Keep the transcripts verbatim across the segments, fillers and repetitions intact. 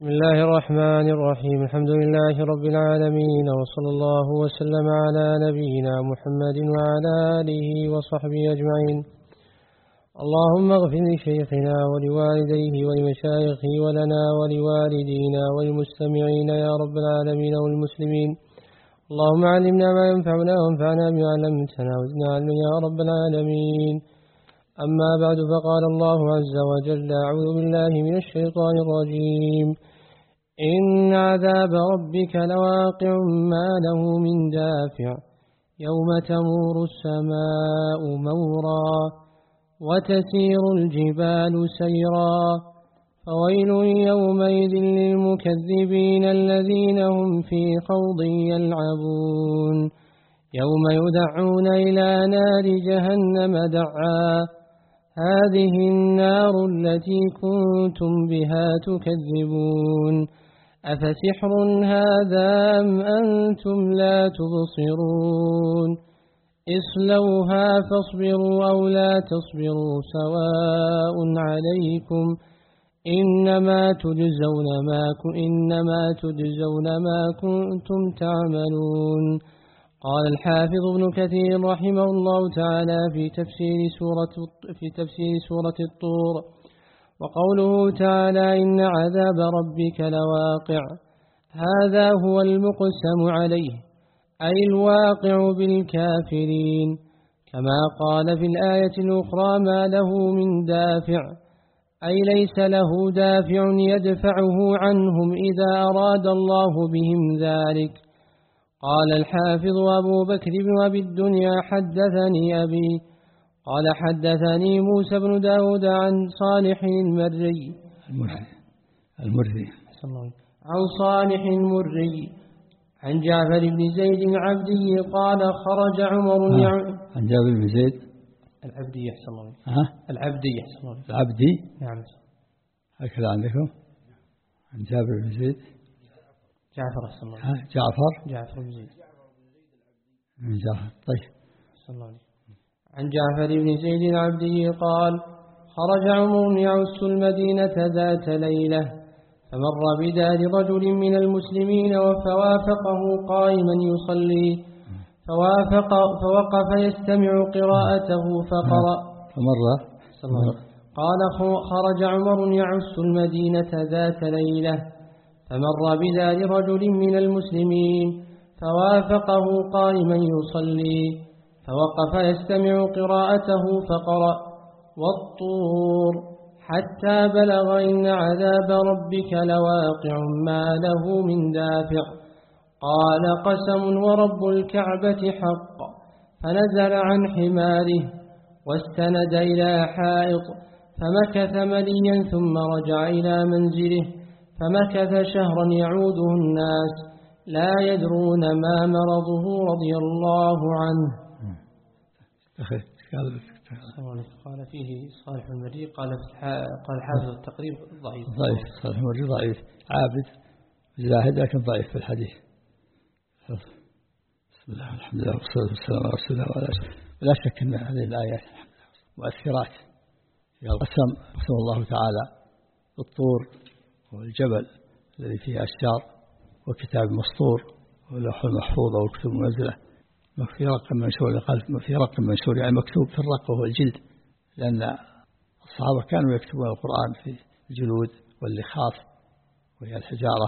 بسم الله الرحمن الرحيم. الحمد لله رب العالمين، وصلى الله وسلم على نبينا محمد وعلى آله وصحبه أجمعين. اللهم اغفر لشيخنا ولوالديه ولمشايخه ولنا ولوالدينا والمستمعين يا رب العالمين والمسلمين. اللهم علمنا ما ينفعنا وانفعنا بما علمتنا وزدنا علما يا رب العالمين. أما بعد، فقال الله عز وجل: أعوذ بالله من الشيطان الرجيم. إن عذاب ربك لواقع ما له من دافع يوم تمور السماء مورا وتسير الجبال سيرا فويل يومئذ للمكذبين الذين هم في خوض يلعبون يوم يدعون إلى نار جهنم دعا هذه النار التي كنتم بها تكذبون أفسحر هذا أم أنتم لا تبصرون اصلوها فاصبروا أو لا تصبروا سواء عليكم إنما تجزون ما إنما تجزون ما كنتم تعملون. قال الحافظ ابن كثير رحمه الله تعالى في تفسير سورة في تفسير سورة الطور: وقوله تعالى: إن عذاب ربك لواقع، هذا هو المقسم عليه، أي الواقع بالكافرين، كما قال في الآية الأخرى: ما له من دافع، أي ليس له دافع يدفعه عنهم إذا أراد الله بهم ذلك. قال الحافظ أبو بكر بن أبي الدنيا: حدثني أبي قال حدثني موسى بن داود عن صالح المري المري عن صالح المري عن جعفر بن زيد العبدي قال: خرج عمر يعود. عن جابر بن زيد العبدي يحسن الله ها العبدي يحسن الله العبدي نعم هكذا عندكم. عن جابر بن زيد جعفر أحسن الله جعفر جعفر بن زيد من جعفر. طيب أحسن الله عن جعفر بن زيد العبدي قال: خرج عمر يعس المدينة ذات ليلة فمر بدار رجل من المسلمين فوافقه قائما يصلي فوافق فوقف يستمع قراءته فقرأ فمر قال: خرج عمر يعس المدينة ذات ليلة فمر بدار رجل من المسلمين فوافقه قائما يصلي فوقف يستمع قراءته فقرأ: والطور حتى بلغ إن عذاب ربك لواقع ما له من دافع. قال: قسم ورب الكعبة حق. فنزل عن حماره واستند إلى حائط فمكث مليا ثم رجع إلى منزله فمكث شهرا يعوده الناس لا يدرون ما مرضه رضي الله عنه. قال فيه صالح المري قال قال حافظ التقريب ضعيف ضعيف صالح المري ضعيف عابد زاهد لكن ضعيف في الحديث. بسم الله الحمد لله والصلاة والسلام على رسول الله وعلى آله. لا شك أن هذه الآيات مؤثرات في القسم. قسم الله تعالى بالطور والجبل الذي فيه أشجار وكتاب مسطور ولوح المحفوظ والكتب المنزلة في رقم منشور. قال في رقم منشور يعني مكتوب في الرق وهو الجلد، لأن الصحابة كانوا يكتبون القرآن في الجلود واللخاف وهي الحجارة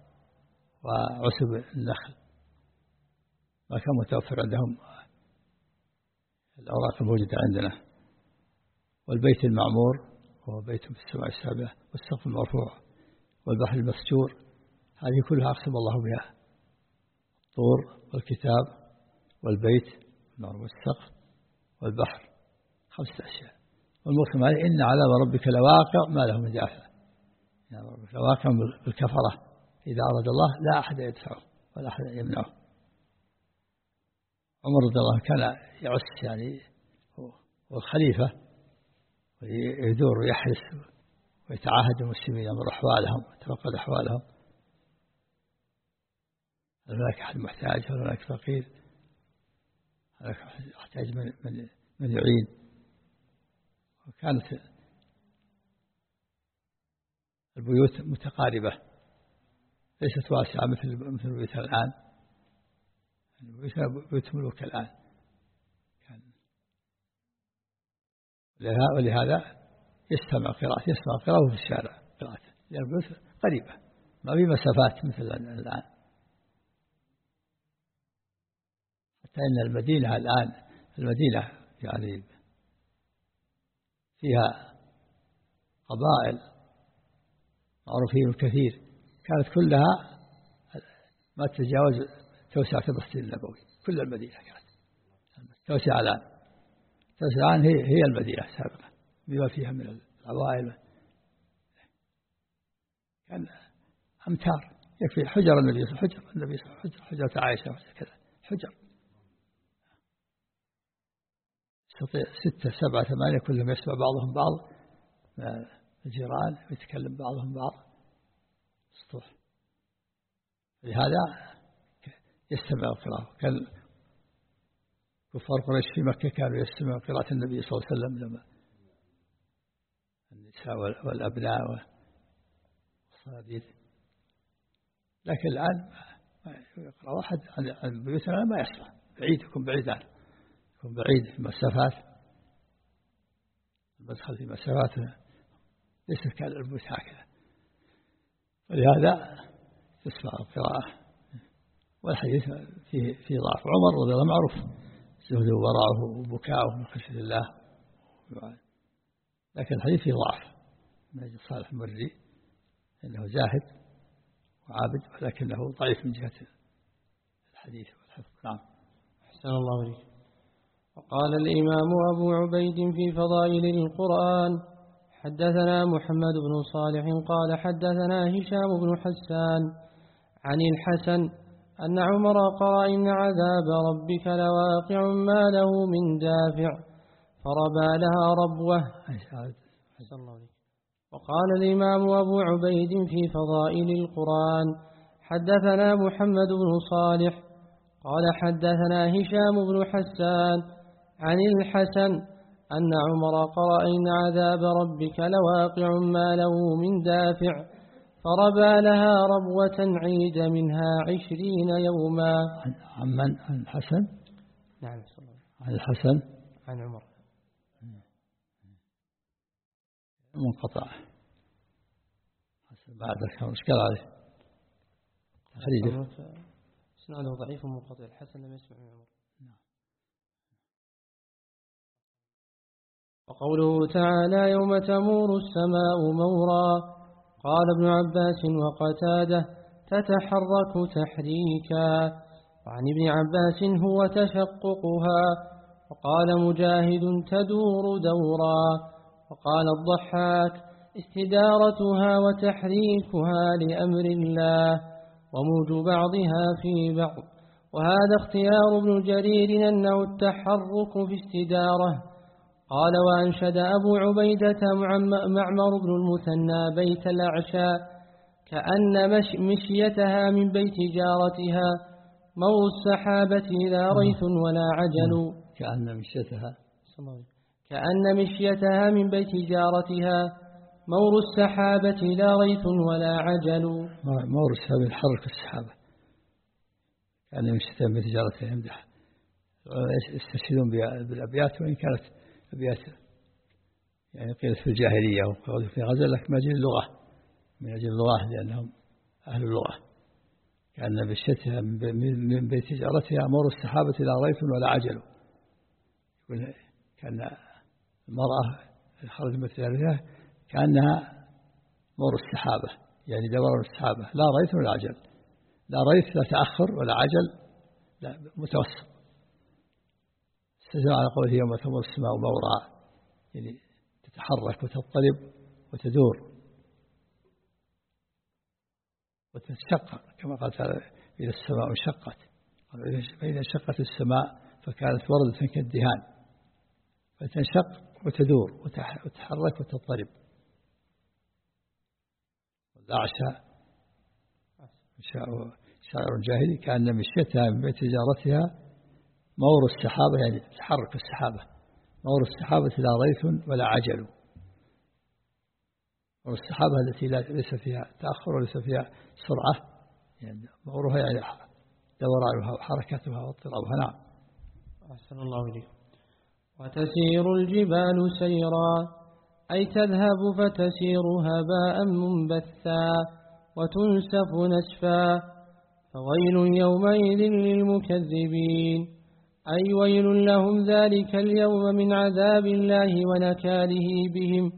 وعسب النخل، ما كان متوفر عندهم الأوراق الموجودة عندنا. والبيت المعمور وهو بيت في السماء السابعة والسقف المرفوع والبحر المسجور، هذه كلها أقسم الله بها: الطور والكتاب والبيت والسقف والبحر، خمسة أشياء. والمقسم عليه: إن عذاب ربك لواقع ما له من دافع. يعني ربك لواقع بالكفرة، إذا أراد الله لا أحد يدفعه ولا أحد يمنعه. عمر رضي الله عنه كان يعس يعني والخليفة ويدور ويحرس ويتعاهد المسلمين ينظر أحوالهم ويتفقد أحوالهم، هل هناك أحد محتاج، هل هناك فقير، هل هناك يحتاج من, من, من يعين. وكانت البيوت متقاربة ليست واسعة مثل مثل بيوتنا الآن، بيوت ملوك الآن كان. ولهذا يستمع قراءة يسمع قراءة في الشارع قراءة، لأن البيوت قريبة ما في مسافات مثل الآن. حتى إن المدينة الآن المدينة يعني فيها قبائل معروفين كثير، كانت كلها ما تتجاوز توسعة المسجد النبوي، كل المدينة كانت توسعة الآن. توسعة الآن هي هي المدينة سابقا بما فيها من العوائل، كان أمتار يكفي. حجر النبي حجر النبي حجر حجرة عائشة كذا حجر ستة سبعة ثمانية كلهم يسمع بعضهم بعض، الجيران يتكلم بعضهم بعض سطوح. لهذا يستمع القراءة. كان كفار قريش في مكة كانوا يستمعوا قراءة النبي صلى الله عليه وسلم لما النساء والأبناء والصناديد. لكن الآن يقرأ واحد عن بيوتنا ما يسمع، بعيد يكون بعيد عنه، يكون بعيد في مسافات، المدخل في مسافات ليس كالبيوت هكذا. ولهذا تسمع القراءة. والحديث فيه في ضعف. عمر رضي الله معروف زهده وورعه وبكاؤه من خشية الله، لكن الحديث فيه ضعف. من أجل صالح المري إنه زاهد وعابد، ولكنه ضعيف من جهة الحديث والحفظ. نعم. أحسن الله إليك. وقال الإمام أبو عبيد في فضائل القرآن: حدثنا محمد بن صالح قال حدثنا هشام بن حسان عن الحسن أن عمر قرأ: إن عذاب ربك لواقع ما له من دافع، فربى لها ربوة. أحسن الله إليك. وقال الإمام أبو عبيد في فضائل القرآن: حدثنا محمد بن صالح قال حدثنا هشام بن حسان عن الحسن أن عمر قرأ: إن عذاب ربك لواقع ما له من دافع، فربى لها ربوة عيد منها عشرين يوما. عن من؟ عن الحسن؟ نعم. عن الحسن عن عمر. منقطع. بعد ذلك اشكال عليه حديث اسناده ضعيف منقطع. الحسن لم يسمع من عمر. وقوله تعالى: يوم تمور السماء مورا. قال ابن عباس وقتاده: تتحرك تحريكا. وعن ابن عباس هو تشققها. وقال مجاهد: تدور دورا. وقال الضحاك: استدارتها وتحريكها لأمر الله، وموج بعضها في بعض. وهذا اختيار ابن جرير أنه التحرك في استدارة. قال: وأنشد أبو عبيدة معمر بن المثنى بيت الأعشى: كأن مش مشيتها من بيت جارتها مور السحابة لا ريث ولا عجل. كأن مشيتها كأن مشيتها من بيت جارتها مور السحابة لا ريث ولا عجل. مور السحابة يحرك السحابة، كأن مشيتها من بيت جارتها. يمدح يستشهدون بالأبيات، وإن كانت أبيات يعني قيلت في الجاهلية وقالوا في غزل، لكن من أجل اللغة من أجل اللغة لأنهم أهل اللغة. كأن مشيتها من بيت جارتها مور السحابة لا ريث ولا عجل. كأن المرأة خرج مثل هذه كأنها مور السحابة، يعني دوران السحابة لا ريث ولا عجل. لا ريث لا تأخر ولا عجل، لا متوسط. استدل على قوله: يوم تمور السماء مورا، يعني تتحرك وتضطرب وتدور وتتشقق، كما قال تعالى: إذا السماء انشقت. فإذا انشقت السماء فكانت وردة كالدهان، فتنشق وتدور وتتحرك وتضطرب. والأعشى شاعر جاهلي: كأن مشيتها من بيت جارتها مور السحابة، يعني تحرك السحابة مور السحابة لا ريث ولا عجل. مور السحابة التي ليس فيها تأخر وليس فيها سرعة، يعني مرورها يعني دورانها وحركتها واضطرابها. نعم. أحسن الله إليك. وتسير الجبال سيرا أي تذهب فتسير هباء منبثا وتنسف نسفا، فويل يومئذ للمكذبين، أي ويل لهم ذلك اليوم من عذاب الله ونكاله بهم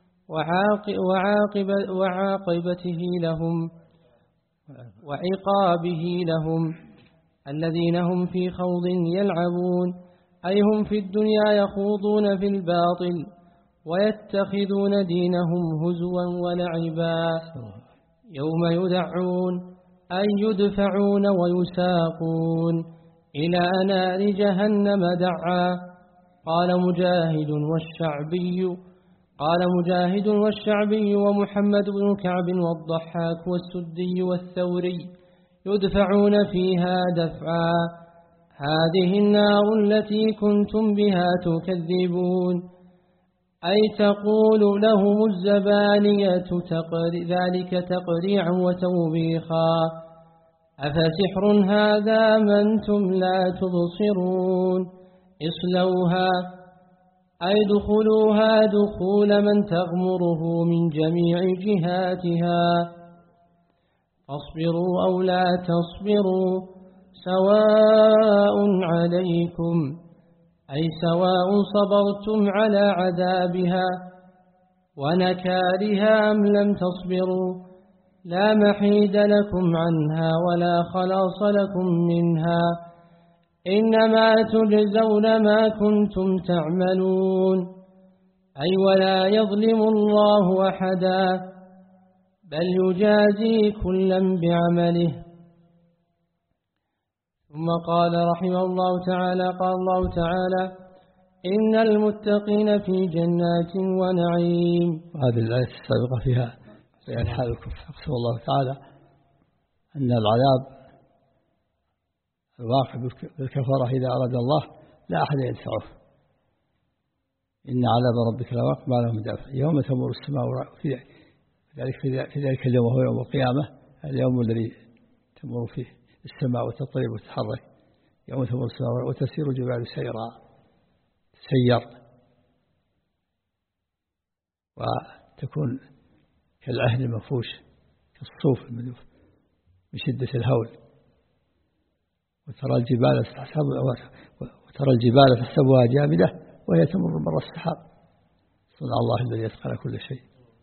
وعاقب وعاقبته لهم وعقابه لهم، الذين هم في خوض يلعبون، أي هم في الدنيا يخوضون في الباطل ويتخذون دينهم هزوا ولعبا، يوم يدعون أي يدفعون ويساقون إلى نار جهنم دعا. قال مجاهد والشعبي قال مجاهد والشعبي ومحمد بن كعب والضحاك والسدي والثوري يدفعون فيها دفعا، هذه النار التي كنتم بها تكذبون، أي تقول لهم الزبانية ذلك تقريعا وتوبيخا، أفسحر هذا ما أنتم لا تبصرون، اصلوها أي دخلوها دخول من تغمره من جميع جهاتها، فاصبروا أو لا تصبروا سواء عليكم، أي سواء صبرتم على عذابها ونكارها أم لم تصبروا، لا محيد لكم عنها ولا خلاص لكم منها، إنما تجزون ما كنتم تعملون، أي ولا يظلم الله أحدا بل يجازي كلا بعمله. ثم قال رحمه الله تعالى قال الله تعالى إن المتقين في جنات ونعيم. وهذه الآية السابقة فيها بيان حال الكفر. أقسم الله تعالى أن العذاب الواقع بالكفرة إذا أراد الله لا أحد يدفعه، إن عذاب ربك لواقع ما له من دافع، يوم تمر السماء في ذلك في ذلك اليوم وهو يوم القيامة، اليوم الذي تمر فيه السماء وتطير وتتحرك، يوم تمر السماء وتسير الجبال سيرا تسير وتكون كالعهن المنفوش كالصوف المنوف من شدة الهول، وترى الجبال تحسبها وترى الجبال تحسبها جامدة وهي تمر مر السحاب، صنع الله الذي يتقن كل شيء.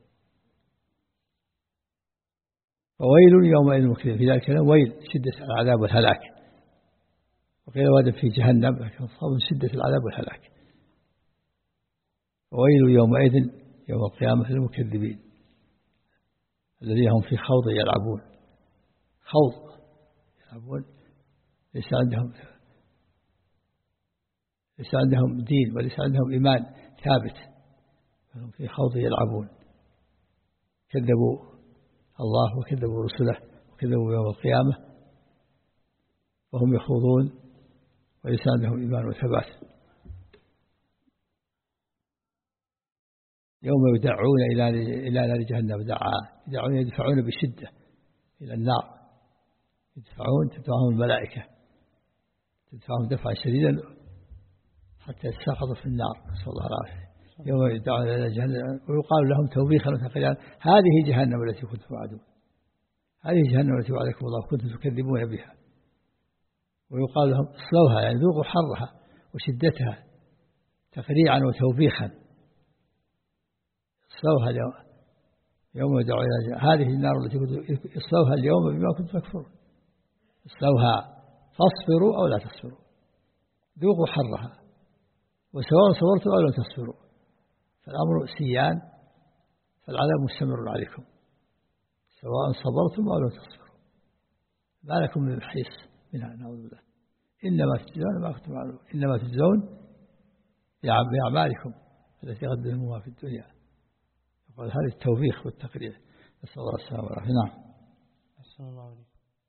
وويل يومئذ للمكذبين، في ذلك ويل شدة العذاب والهلاك، وقيل واد في جهنم لكن صاب شدة العذاب والهلاك. وويل يومئذ يوم القيامة للمكذبين الذين هم في خوض يلعبون، خوض يلعبون ليس عندهم ليس عندهم دين وليس عندهم إيمان ثابت، فهم في خوض يلعبون، كذبوا الله وكذبوا رسله وكذبوا يوم القيامة وهم يخوضون وليس عندهم إيمان وثبات. يوم يدعون إلى إلى نار جهنم دعا، يدعون يدفعون بشدة إلى النار، يدفعون تدفعهم الملائكة تدفعهم دفعا شديدا حتى يتساقطوا في النار، نسأل الله العافية. يوم يدعون إلى جهنم ويقال لهم توبيخا وتقريعا هذه جهنم التي كنتم توعدون، هذه جهنم التي وعدكم الله كنتم تكذبون بها، ويقال لهم اصلوها يعني ذوقوا حرها وشدتها تقريعا وتوبيخا، اصلوها اليوم يوم يدعون إلى هذه النار التي كنتم اصلوها اليوم بما كنتم تكفرون، اصلوها فاصبروا أو لا تصبروا، ذوقوا حرها وسواء صبرتم أو لا تصبروا، فالأمر سيان، فالعذاب مستمر عليكم سواء صبرتم أو لا تصبروا، ما لكم من محيص منها نعوذ بالله. إنما تجزون ما كنتم تعملون، إنما تجزون بأعمالكم التي قدموها في الدنيا. يقول هذا التوبيخ والتقرير، نسأل الله السلامة والعافية. نعم. أحسن الله عليكم.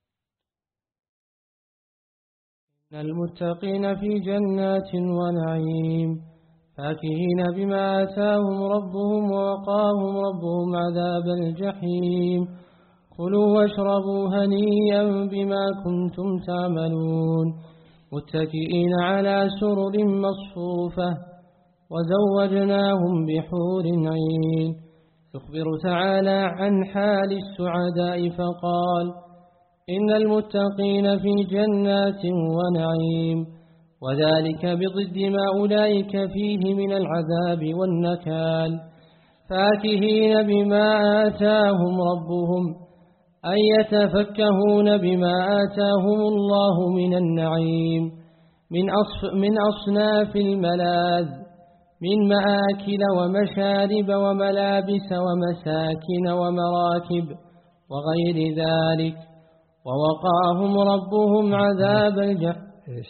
إن المتقين في جنات ونعيم فاكهين بما آتاهم ربهم ووقاهم ربهم عذاب الجحيم، كلوا واشربوا هنيئا بما كنتم تعملون متكئين على سرر مصفوفة وزوجناهم بحور عين. يخبر تعالى عن حال السعداء فقال إن المتقين في جنات ونعيم، وذلك بضد ما أولئك فيه من العذاب والنكال، فاكهين بما آتاهم ربهم، أي يتفكهون بما آتاهم الله من النعيم من, أصف من أصناف الملاذ من مآكل ومشارب وملابس ومساكن ومراكب وغير ذلك. ووقاهم ربهم عذاب الجحيم.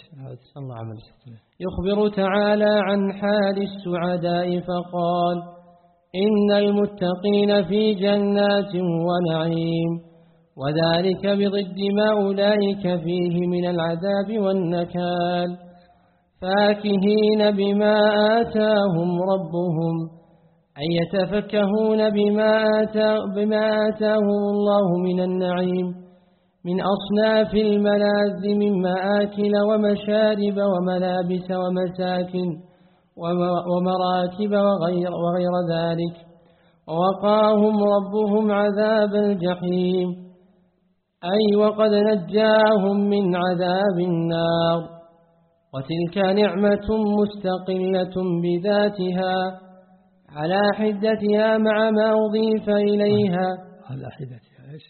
يخبر تعالى عن حال السعداء فقال إن المتقين في جنات ونعيم، وذلك بضد ما أولئك فيه من العذاب والنكال، فاكهين بما آتاهم ربهم، أي يتفكهون بما, آتا بما آتاهم الله من النعيم من أصناف الملاذ من مآكل ومشارب وملابس ومساكن ومراكب وغير, وغير ذلك. ووقاهم ربهم عذاب الجحيم، أي وقد نجاهم من عذاب النار، وتلك نعمة مستقلة بذاتها على حدتها مع ما أضيف إليها على حدتها إيش؟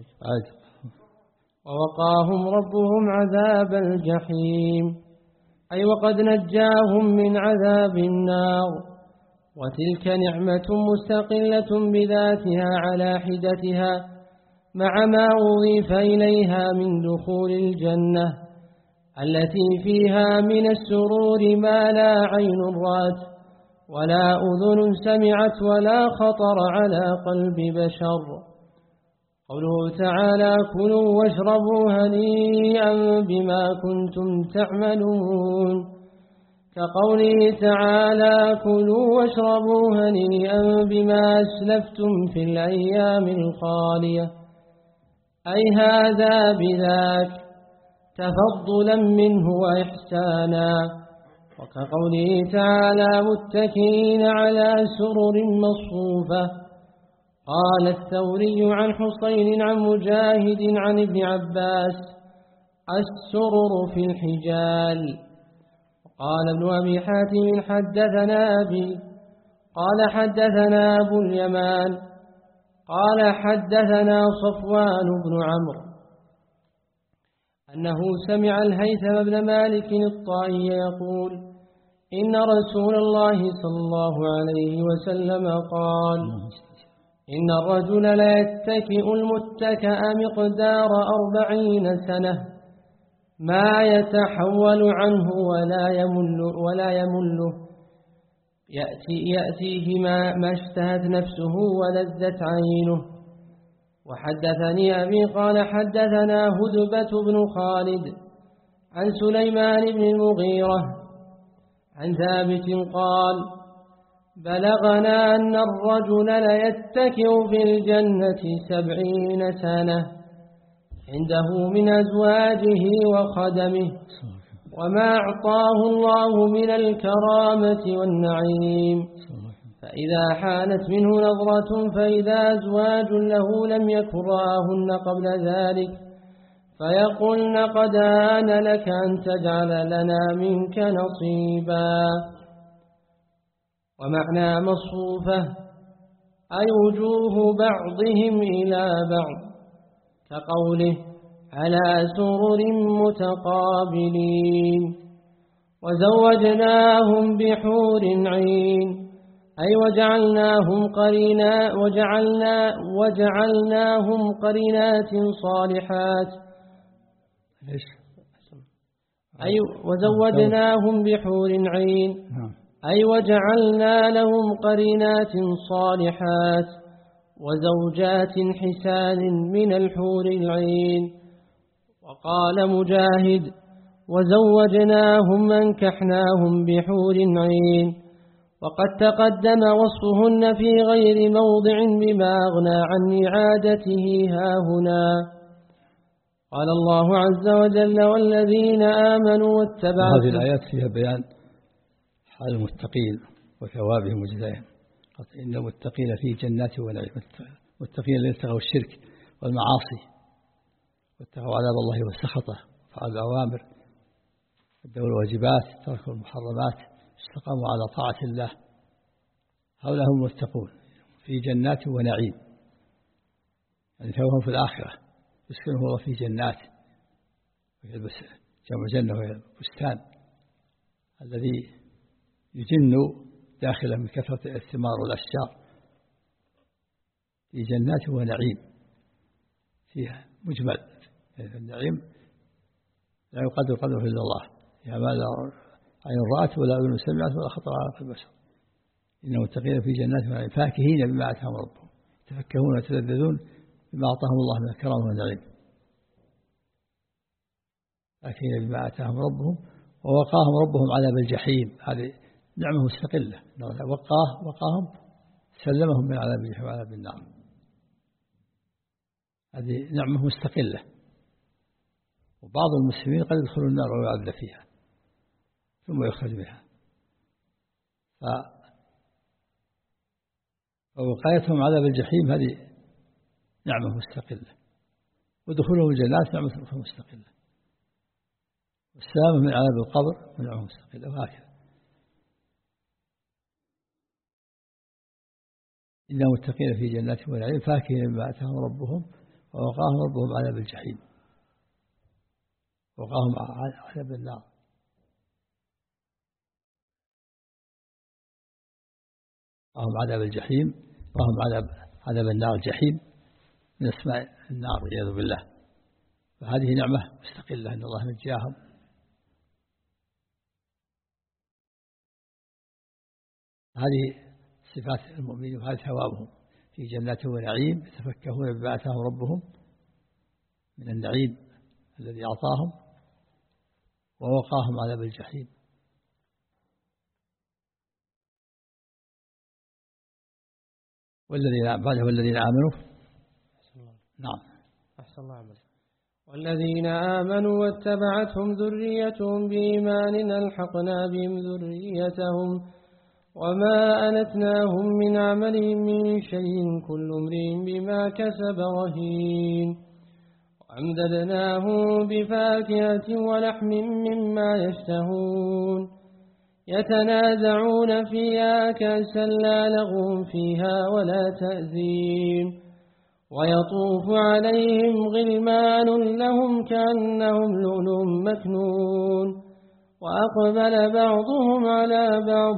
ووقاهم ربهم عذاب الجحيم، أي وقد نجاهم من عذاب النار، وتلك نعمة مستقلة بذاتها على حدتها مع ما أضيف إليها من دخول الجنة التي فيها من السرور ما لا عين رأت ولا أذن سمعت ولا خطر على قلب بشر. قوله تعالى كلوا واشربوا هنيئا بما كنتم تعملون، كقوله تعالى كلوا واشربوا هنيئا بما أسلفتم في الأيام الخالية، أي هذا بذاك تفضلا منه وإحسانا. وكقوله تعالى متكئين على سرر مصفوفة. قال الثوري عن حسين عن مجاهد عن ابن عباس السرر في الحجال. قال ابن أبي حاتم حدثنا أبي قال حدثنا أبو اليمان قال حدثنا صفوان بن عمرو أنه سمع الهيثم بن مالك الطائي يقول إن رسول الله صلى الله عليه وسلم قال إن الرجل لا يتكئ المتكأ مقدار أربعين سنة ما يتحول عنه ولا يمل ولا يمله يأتي يأتيه ما, ما اشتهت نفسه ولذت عينه. وحدثني أبي قال حدثنا هدبة بن خالد عن سليمان بن المغيرة عن ثابت قال بلغنا أن الرجل ليتكئ في الجنة سبعين سنة عنده من أزواجه وخدمه وما أعطاه الله من الكرامة والنعيم، فإذا حانت منه نظرة فإذا أزواج له لم يكن رآهن قبل ذلك فيقولن قد آن لك أن تجعل لنا منك نصيبا. ومعنى مصفوفة أي وجوه بعضهم إلى بعض، كقوله على سرر متقابلين. وزوجناهم بحور عين أي وجعلناهم قرينا وجعلنا وجعلناهم قرينات صالحات أي وزوجناهم بحور عين أي وجعلنا لهم قرينات صالحات وزوجات حسان من الحور العين. وقال مجاهد وزوجناهم أنكحناهم بحور عين وقد تقدم وصفهن في غير موضع بما أغنى عن إعادته هاهنا. قال الله عز وجل والذين آمنوا واتبعوا. هذه الآيات فيها بيان حال المتقين وثوابهم وجزائهم. إن المتقين في جنات ونعيم، المتقين الذين اتقوا الشرك والمعاصي واتقوا عذاب الله وسخطه فعلوا الأوامر ادوا الواجبات تركوا المحرمات استقاموا على طاعة الله، هؤلاء هم المتقون في جنات ونعيم، يعني ثوابهم في الآخرة يسكنه الله في جنات، جمع جنة وهي بستان الذي يجن داخله من كثرة الثمار والأشجار، في جنات ونعيم فيها مجمل، يعني النعيم لا يقدر قدره إلا الله، يعني ما لا عين رأت ولا أذن سمعت ولا خطر على قلب بشر. إن المتقين في جنات ونعيم فاكهين بما آتاهم ربهم يتفكهون ويتلذذون بما أعطاهم الله من الكرم والنعيم، فاكهين بما آتاهم ربهم ووقاهم ربهم عذاب الجحيم. هذه نعمة مستقلة، وقاه وقاهم سلمهم من عذاب الجحيم وعذاب النار، هذه نعمة مستقلة. وبعض المسلمين قد يدخلوا النار ويعذب فيها ثم يخرج منها، فوقايتهم عذاب الجحيم هذه نعمة مستقلة، ودخولهم الجنات نعمة مستقلة، والسلامة من عذاب القبر نعمة مستقلة، وهكذا. إن المتقين في جنات ونعيم فاكهين بما آتاهم ربهم ووقاهم ربهم عذاب الجحيم، وقاهم عذاب النار. وقاهم عذاب الجحيم، وقاهم عذاب عذاب النار الجحيم من اسماء النار والعياذ بالله. فهذه نعمة مستقلة أن الله نجاهم. هذه صفات المؤمنين وهذه ثوابهم في جنات ونعيم يتفكهون بما آتاهم ربهم من النعيم الذي أعطاهم ووقاهم عذاب الجحيم. والذين بعده والذين آمنوا. نعم أحسن الله عمل. والذين آمنوا واتبعتهم ذريتهم بإيمان ألحقنا بهم ذريتهم وما ألتناهم من عملهم من شيء كل امرئ بما كسب رهين. وأمددناهم بفاكهة ولحم مما يشتهون يتنازعون فيها كأسا لا لغو فيها ولا تأثيم ويطوف عليهم غلمان لهم كأنهم لؤلؤ مكنون وأقبل بعضهم على بعض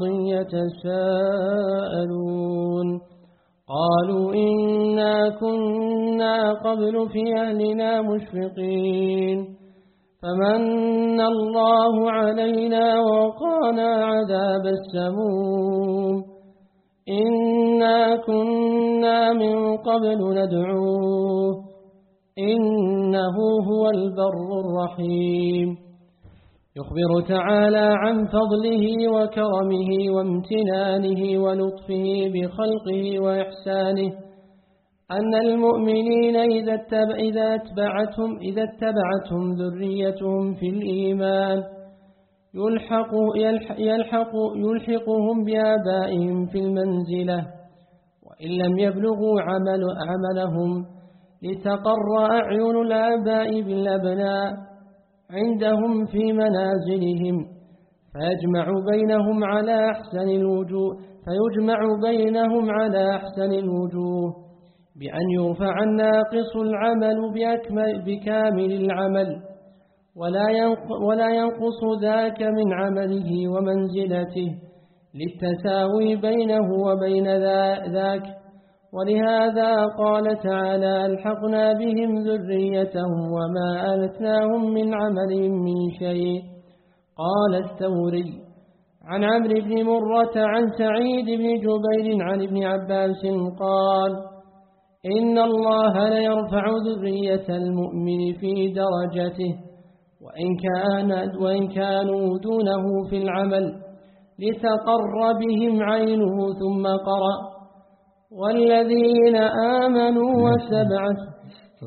يتساءلون قالوا إنا كنا قبل في أهلنا مشفقين فمن الله علينا ووقانا عذاب السموم إنا كنا من قبل ندعوه إنه هو البر الرحيم. يخبر تعالى عن فضله وكرمه وامتنانه ولطفه بخلقه وإحسانه أن المؤمنين إذا اتبع إذا اتبعتهم إذا اتبعتهم ذريتهم في الإيمان يلحق يلحق يلحق يلحقهم بآبائهم في المنزلة وإن لم يبلغوا عمل عملهم لتقر أعين الآباء بالأبناء عندهم في منازلهم فيجمع بينهم على أحسن الوجوه فيجمع بينهم على أحسن الوجوه بأن يرفع الناقص العمل بأكمل بكامل العمل ولا ولا ينقص ذاك من عمله ومنزلته للتساوي بينه وبين ذاك. ولهذا قال تعالى ألحقنا بهم ذريتهم وما ألتناهم من عملهم من شيء. قال الثوري عن عمرو بن مرة عن سعيد بن جبير عن ابن عباس قال إن الله ليرفع ذرية المؤمن في درجته وإن, كان وإن كانوا دونه في العمل لتقر بهم عينه ثم قرأ والذين آمنوا واتبعتهم.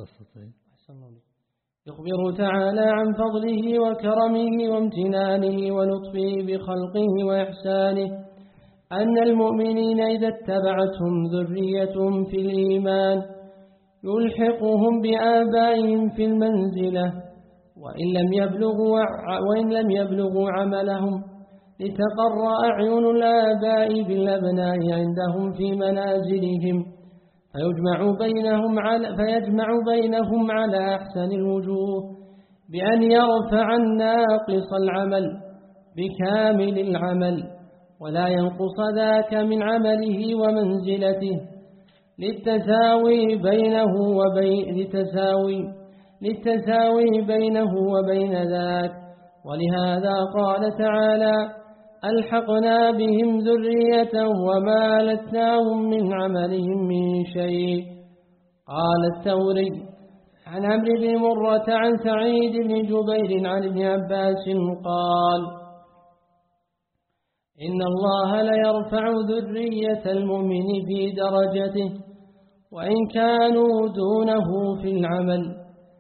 يخبر تعالى عن فضله وكرمه وامتنانه ولطفه بخلقه وإحسانه أن المؤمنين إذا اتبعتهم ذريتهم في الإيمان يلحقهم بآبائهم في المنزلة وإن لم يبلغوا, وإن لم يبلغوا عملهم لتقر أعين الآباء بالأبناء عندهم في منازلهم فيجمع بينهم على, فيجمع بينهم على أحسن الوجوه بأن يرفع الناقص العمل بكامل العمل ولا ينقص ذاك من عمله ومنزلته للتساوي بينه وبين للتساوي للتساوي بينه وبين ذاك. ولهذا قال تعالى ألحقنا بهم ذرية وما ألتناهم من عملهم من شيء. قال الثوري عن عمرو بن مرة عن سعيد بن جبير عن ابن عباس قال إن الله ليرفع ذرية المؤمن في درجته وإن كانوا دونه في العمل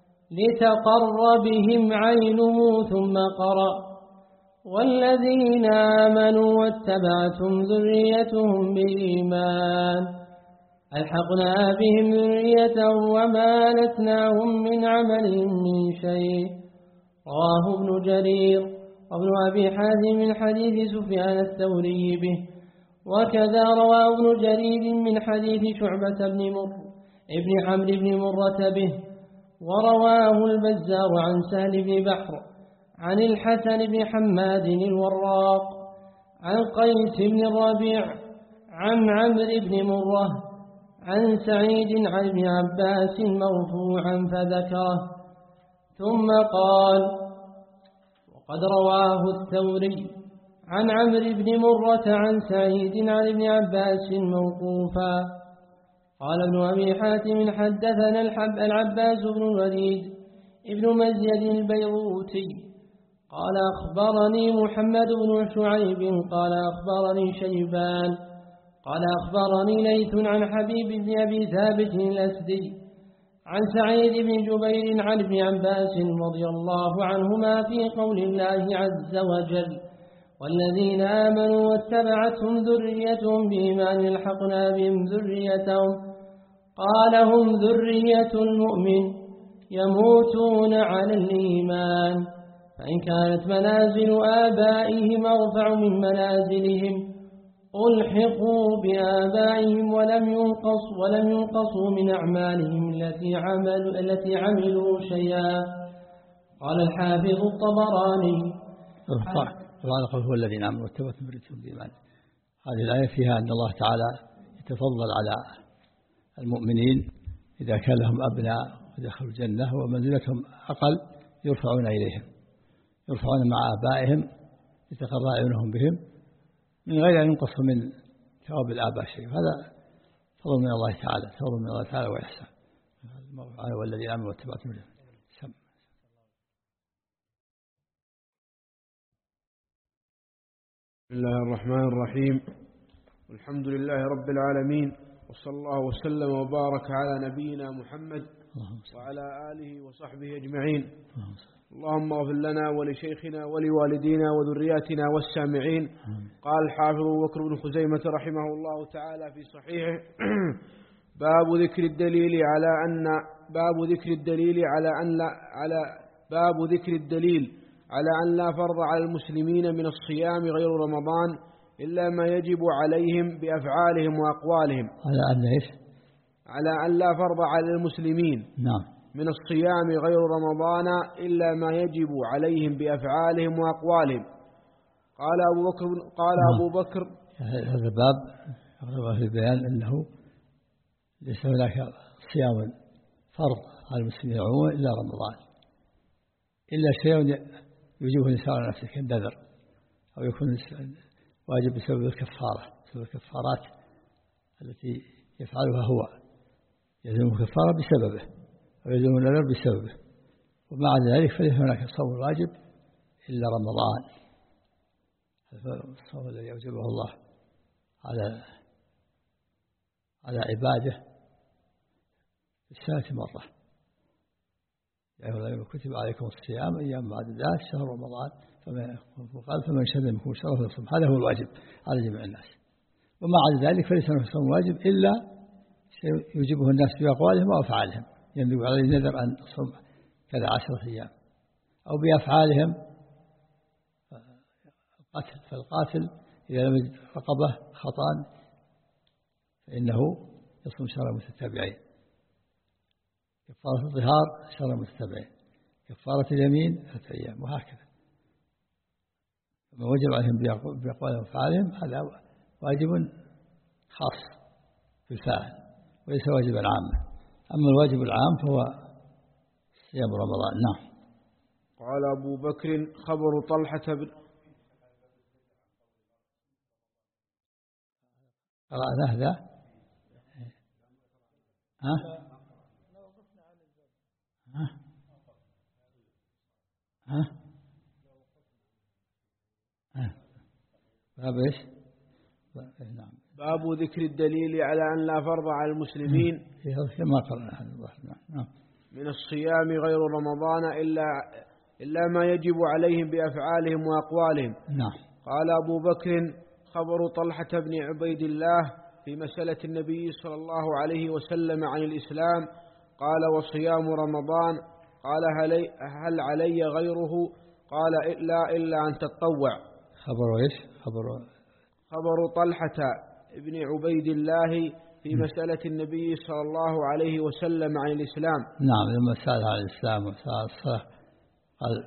لتقر بهم عينه ثم قرأ والذين آمنوا واتبعتهم ذريتهم بإيمان ألحقنا بهم ذريتهم وما ألتناهم من عملهم من شيء. رواه ابن جرير وابن أبي حازم من حديث سفيان الثوري به وكذا روى ابن جرير من حديث شعبة بن مر ابن عمرو بن مرة به ورواه البزار عن سهل بن بحر عن الحسن بن حماد الوراق عن قيس بن الربيع عن عمرو بن مرة عن سعيد عن ابن عباس مرفوعا فذكره ثم قال وقد رواه الثوري عن عمرو بن مرة عن سعيد عن ابن عباس موقوفا. قال ابن أبي حاتم حدثنا الحب العباس بن الوليد ابن مزيد البيروتي قال أخبرني محمد بن شعيب قال أخبرني شيبان قال أخبرني ليث عن حبيب بن أبي ثابت الأسدي عن سعيد بن جبير عن ابن عباس رضي الله عنهما في قول الله عز وجل والذين آمنوا واتبعتهم ذريتهم بإيمان الحقنا بهم ذريتهم قال هم ذرية المؤمن يموتون على الإيمان فإن كانت منازل آبائهم أرفع من منازلهم ألحقوا بآبائهم ولم ينقص ولم ينقصوا من أعمالهم التي عملوا التي عملوا شيئا. قال الحافظ الطبراني طبعا هو الذين آمنوا واتبعتهم ذريتهم بإيمان. هذه الآية فيها أن الله تعالى يتفضل على المؤمنين إذا كان لهم أبناء ودخلوا الجنة ومنزلتهم أقل يرفعون إليهم يرفعون مع آبائهم يتقرى أعينهم بهم من غير أن ينقص من ثواب الآباء شيء. هذا فضل من الله تعالى فضل من الله تعالى وإحسان. والذين آمنوا واتبعتهم سم. بسم الله الرحمن الرحيم والحمد لله رب العالمين وصلى الله وسلم وبارك على نبينا محمد وعلى آله وصحبه أجمعين. اللهم اغفر لنا ولشيخنا ولوالدينا وذرياتنا والسامعين. قال الحافظ بكر بن خزيمة رحمه الله تعالى في صحيحه باب ذكر الدليل على أن باب ذكر الدليل على أن لا على باب ذكر الدليل على أن لا فرض على المسلمين من الصيام غير رمضان إلا ما يجب عليهم بأفعالهم وأقوالهم. على أن إيش؟ على أن لا فرض على المسلمين نعم من الصيام غير رمضان إلا ما يجب عليهم بأفعالهم وأقوالهم. قال أبو بكر قال نعم. أبو بكر هذا باب أغلب في بيان أنه ليس هناك صيام فرض على المسلمين عموما إلا رمضان إلا شيء يجب الإنسان على نفسه كالنذر أو يكون واجب بسبب الكفارة بسبب الكفارات التي يفعلها هو يلزم الكفارة بسببه أو يلزم النذر بسببه. ومع ذلك فليس هناك صوم واجب إلا رمضان. الصوم الذي أوجبه الله على على عباده في السنة مرة. يا أيها الذين كتب عليكم الصيام أيام معدودات شهر رمضان فقال فمن شهد منكم الشهر فليصم. هذا هو الواجب على جميع الناس، وما عدا ذلك فليس من الصوم واجب إلا شيء يجيبه الناس بأقوالهم وأفعالهم، ينبغي عليه النذر أن تصوم كذا عشرة أيام، أو بأفعالهم القتل. فالقاتل إذا لم يجد رقبة خطأ فإنه يصوم شهر متتابعين. كفارة الظهار شهر متتابعين، كفارة اليمين ثلاثة أيام، وهكذا. ما وجب عليهم بأقوالهم وأفعالهم هذا واجب خاص بالفاعل وليس واجبا عاما. أما الواجب العام فهو صيام رمضان. نعم. قال أبو بكر خبر طلحة بن قرأنا هذا ها ها ها ها باب ايش؟ نعم. باب ذكر الدليل على أن لا فرض على المسلمين كما قرأنا نعم من الصيام غير رمضان إلا إلا ما يجب عليهم بأفعالهم وأقوالهم. نعم. قال أبو بكر خبر طلحة بن عبيد الله في مسألة النبي صلى الله عليه وسلم عن الإسلام قال وصيام رمضان قال هل, هل علي غيره قال لا إلا أن تتطوع. خبر إيش؟ خبر خبر طلحة بن عبيد الله في مسألة النبي صلى الله عليه وسلم عن الإسلام. نعم. لما سأل عن الإسلام وسأل الصلاة قال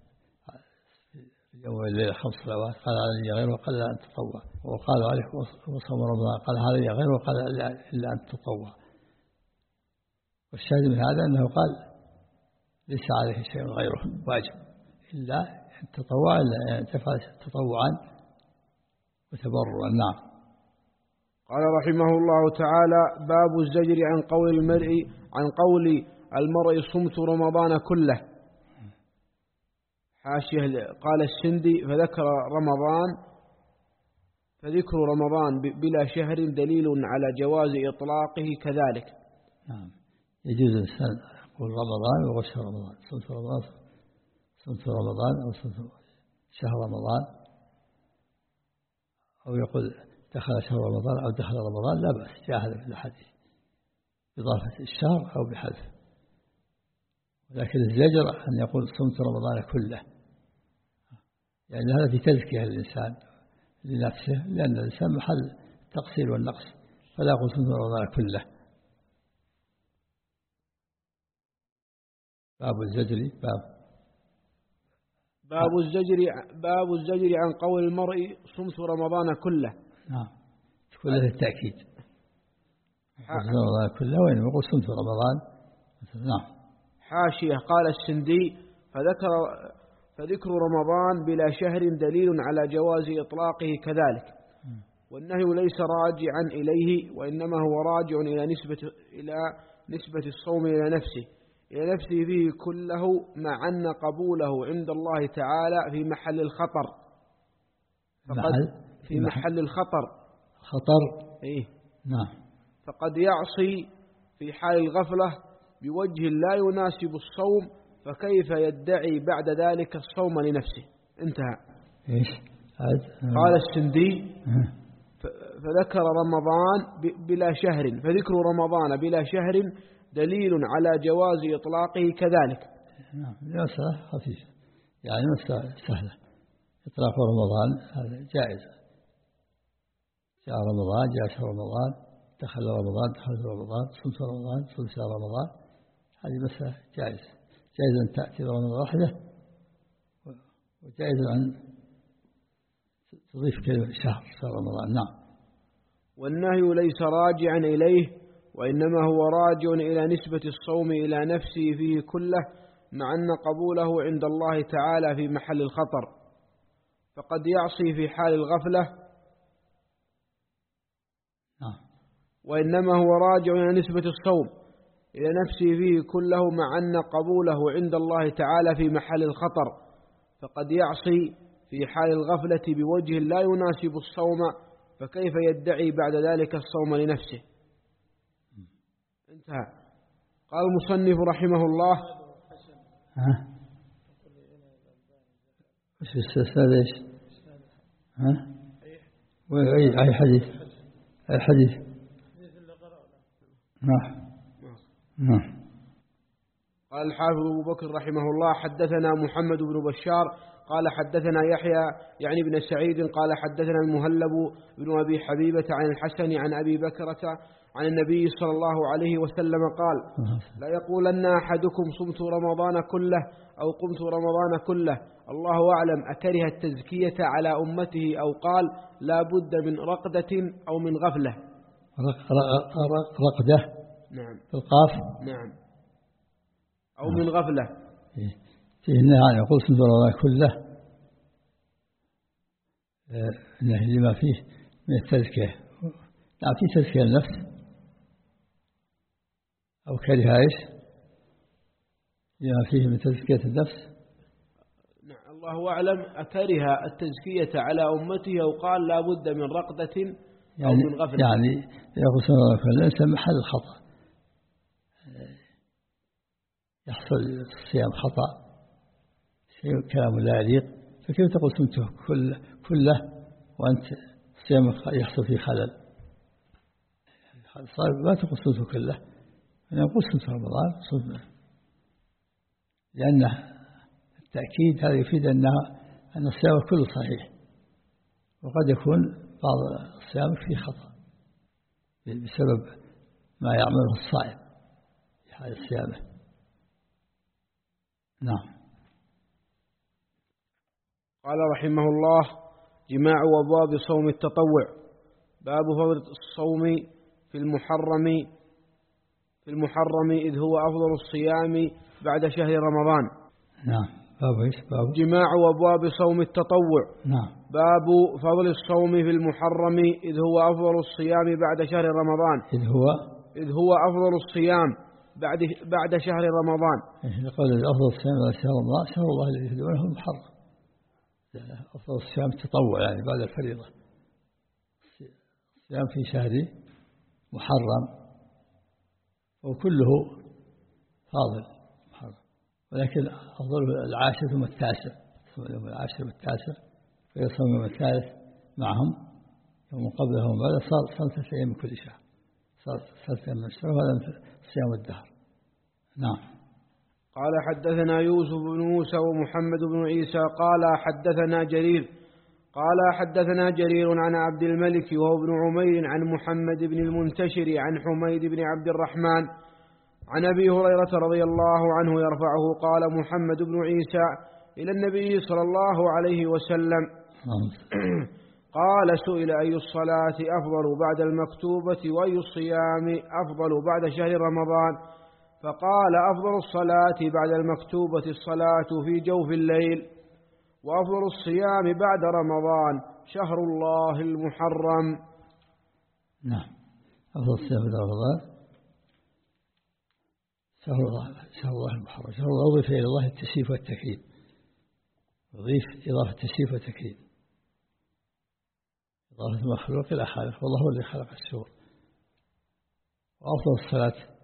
يوم الليل خمس صلوات قال علي غيره قال لا أن تطوع، وقال عليه وصوم رمضان قال علي غيره قال إلا أن تطوع. والشاهد من هذا أنه قال ليس عليه شيء غيره واجب إلا أن تطوع، إلا أن تفعل تطوعا وتبرعا. نعم. قال رحمه الله تعالى باب الزجر عن قول المرء عن قول المرء صمت رمضان كله. حاشية قال السندي فذكر رمضان فذكر رمضان بلا شهر دليل على جواز إطلاقه كذلك. نعم. يجوز الإنسان يقول رمضان وغش رمضان، صمت رمضان صمت رمضان أو صمت شهر رمضان، أو يقول دخل شهر رمضان أو دخل رمضان، لا بأس، جاء هذا في الحديث بإضافة الشهر أو بحذف. ولكن الزجر أن يقول صمت رمضان كله، يعني هذا في تزكية الإنسان لنفسه، لأن الإنسان محل التقصير والنقص، فلا يقول صمت رمضان كله. باب الزجر باب باب الزجر باب الزجر عن قول المرء صمت رمضان كله. نعم. كله التأكيد. صمت رمضان كله وين يقول صمت رمضان. نعم. حاشية قال السندي فذكر فذكر رمضان بلا شهر دليل على جواز إطلاقه كذلك، والنهي ليس راجعا إليه وإنما هو راجع إلى نسبة إلى نسبة الصوم إلى نفسه إلى نفسه فيه كله، مع أن قبوله عند الله تعالى في محل الخطر. فقد في محل الخطر خطر إيه؟ نعم. فقد يعصي في حال الغفلة بوجه لا يناسب الصوم، فكيف يدعي بعد ذلك الصوم لنفسه. انتهى. إيش؟ قال السندي فذكر رمضان بلا شهر فذكر رمضان بلا شهر دليل على جواز إطلاقه كذلك. نعم. مسألة خفيفة، يعني مسألة سهلة. إطلاق رمضان هذا جائز، جاء رمضان جاء شهر رمضان دخل رمضان دخل رمضان صمت رمضان صمت شهر رمضان، هذه مسألة جائزة. جائز أن تأتي رمضان واحدة، وجائز أن تضيف كلمة شهر شهر رمضان. نعم. والنهي ليس راجعا إليه وإنما هو راجع إلى نسبة الصوم إلى نفسه فيه كله، مع أن قبوله عند الله تعالى في محل الخطر. فقد يعصي في حال الغفلة. نعم. وإنما هو راجع إلى نسبة الصوم إلى نفسه فيه كله، مع أن قبوله عند الله تعالى في محل الخطر. فقد يعصي في حال الغفلة بوجه لا يناسب الصوم فكيف يدعي بعد ذلك الصوم لنفسه؟ انتهى. قال المصنف رحمه الله: ها وش الاستثناء ليش؟ ها أي أي حديث أي حديث نعم نعم. قال الحافظ أبو بكر رحمه الله: حدثنا محمد بن بشار قال حدثنا يحيى يعني بن سعيد قال حدثنا المهلب بن أبي حبيبة عن الحسن عن أبي بكرة عن النبي صلى الله عليه وسلم قال: لا يقولن أحدكم صمت رمضان كله أو قمت رمضان كله الله أعلم أكره التزكية على أمته أو قال لا بد من رقدة أو من غفلة. رقدة نعم في القاف نعم أو من غفلة. فيه النهي يقول صمت رمضان كله النهي لما فيه من التزكية. نعم في تزكية النفس أو كره إيش لما فيه من تزكية النفس. نعم الله أعلم أكره التزكية على أمته أو قال لا بد من رقدة أو يعني من غفلة. يعني يقول صلى الله عليه وسلم الإنسان محل الخطأ، يحصل الصيام خطأ شيء كلام لا يليق، فكيف تقول صمته كله كله وأنت الصيام يحصل فيه خلل؟ ما تقول صمته كله، أنا أقول صمت رمضان صمت، لأن التأكيد هذا يفيد أنها أن الصيام كله صحيح، وقد يكون بعض الصيام فيه خطأ بسبب ما يعمله الصائم في حال صيامه. نعم. قال رحمه الله: جماع وأبواب صوم التطوع. باب فضل الصوم في المحرم في المحرم إذ هو أفضل الصيام بعد شهر رمضان. نعم. باب ايش؟ باب جماع وأبواب صوم التطوع. نعم. باب فضل الصوم في المحرم إذ هو أفضل الصيام بعد شهر رمضان. إذ هو إذ هو أفضل الصيام بعد بعد شهر رمضان. يقول أفضل الصيام بعد شهر رمضان شهر الله الذي يدعونه المحرم. أفضل الصيام التطوع يعني بعد الفريضة، الصيام في شهر محرم وكله فاضل محرم، ولكن أفضل العاشر ثم التاسع، ثم يوم العاشر والتاسع فيصوم يوم الثالث معهم، يوم قبله ويوم بعده، صار صار ثلاثة أيام من كل شهر، صار ثلاثة أيام من الشهر، وهذا مثل صيام الدهر. نعم. قال حدثنا يوسف بن موسى ومحمد بن عيسى قال حدثنا جرير قال حدثنا جرير عن عبد الملك وهو ابن عمير عن محمد بن المنتشر عن حميد بن عبد الرحمن عن أبي هريرة رضي الله عنه يرفعه قال محمد بن عيسى إلى النبي صلى الله عليه وسلم قال: سئل أي الصلاة أفضل بعد المكتوبة وأي الصيام أفضل بعد شهر رمضان؟ فقال: أفضل الصلاة بعد المكتوبة الصلاة في جوف الليل، وأفضل الصيام بعد رمضان شهر الله المحرم. نعم. أفضل الصيام بعد رمضان شهر الله شهر الله المحرم، شهر الله أضيف إلى الله التشريف والتكريم، أضيف إضافة التشريف والتكريم، إضافة المخلوق إلى خالق، والله هو الذي خلق الشهور. وأفضل الصلاة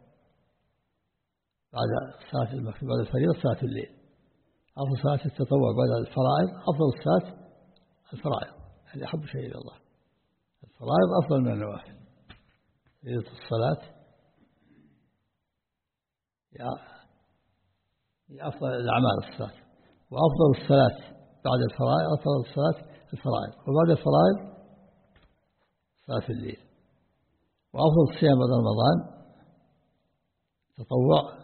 بعد صلاة المغرب بعد الفريضة صلاة الليل، أفضل صلاة التطوع بعد الفرائض أفضل الصلاة الفرائض، هذا أحب شيء إلى الله، الفرائض أفضل من النوافل. فريضة الصلاة يا أفضل الأعمال الصلاة، وأفضل الصلاة بعد الفرائض أفضل الصلاة الفرائض، وبعد الفرائض صلاة الليل. وأفضل الصيام بعد رمضان تطوع،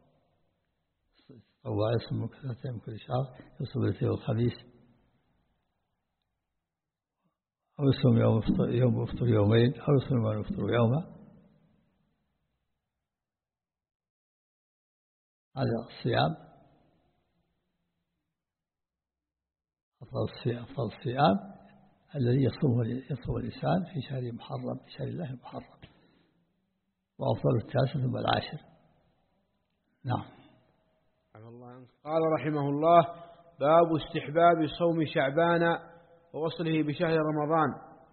تطوع يصوم ثلاثة من كل شهر، يصوم الاثنين والخميس، أو يصوم يوم يفطر يوم يفطر يومين، أو يصوم يوم يفطر يوما. هذا الصيام أفضل الصيام أفضل الصيام الذي يصومه يصوم الإنسان في شهر محرم، في شهر الله المحرم، وأفضل التاسع ثم العاشر. نعم. قال رحمه الله: باب استحباب صوم شعبان ووصله بشهر رمضان،